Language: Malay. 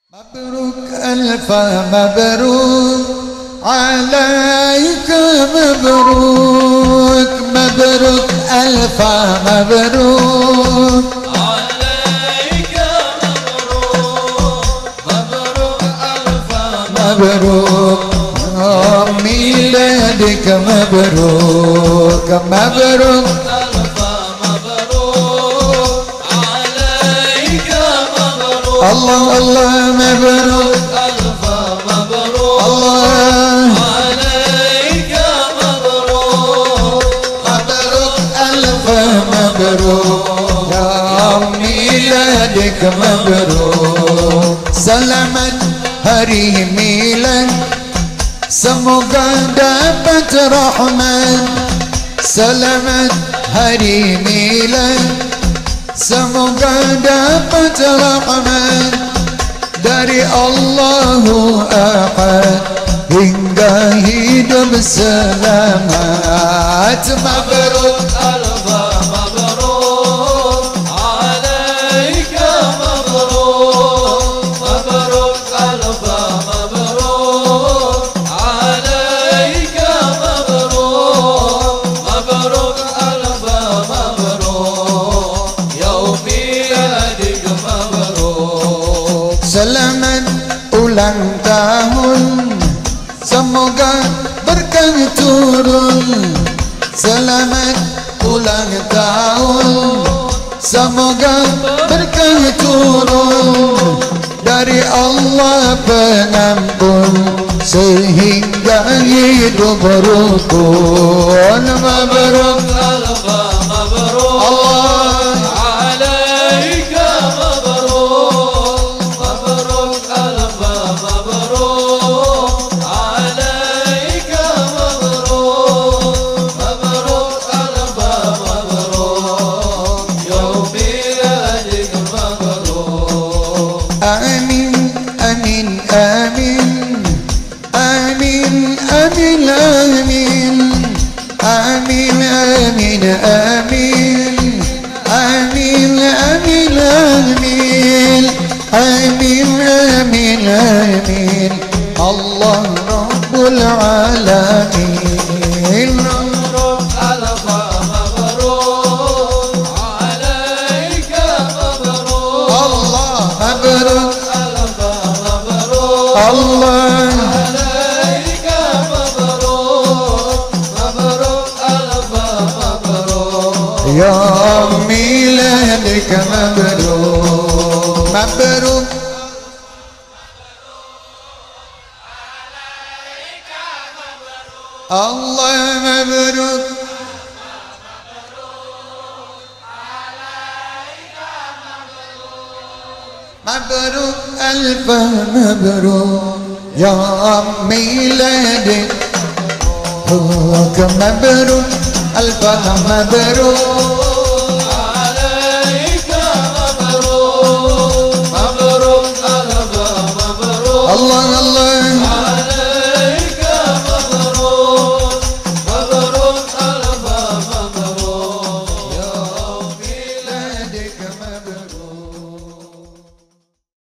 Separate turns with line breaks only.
مبروك ألف مبروك عليك، مبروك مبروك ألف مبروك
عليك، مبروك مبروك ألف
مبروك ميلادك، مبروك مبروك
ألف مبروك عليك، مبروك
الله الله مبروك
ألف مبروك
الله
عليك، مبروك
مبروك ألف مبروك يا ميلادك، مبروك selamat hari milad, semoga dapat rahmat. Selamat hari milad, semoga dapat rahmat dari Allahu Ahad hingga hidup selamat. Mabruk
ألف مبروك عليك، مبروك مبروك ألف مبروك عليك، مبروك مبروك ألف مبروك يوم ميلادك، مبروك
selamat ulang tahun, semoga berkah turun. Selamat ulang tahun, semoga berkah turun dari Allah pengampun sehingga hidup rukun. Mabruk
ألف مبروك
Allah,
عليك، مبروك مبروك ألف مبروك عليك، مبروك مبروك ألف مبروك يوم ميلادك، مبروك
آمين آمين آمين آمين آمين آمين آمين آمين آمين آمين آمين آمين آمين آمين آمين الله رب العالمين.
مبروك ألف مبروك عليك، مبروك
الله مبروك
ألف مبروك
الله
عليك، مبروك مبروك ألف مبروك
يا ميلادك، مبروك مبروك الله مبروك مبروك ألف مبروك يا ميلادك، مبروك ألف مبروك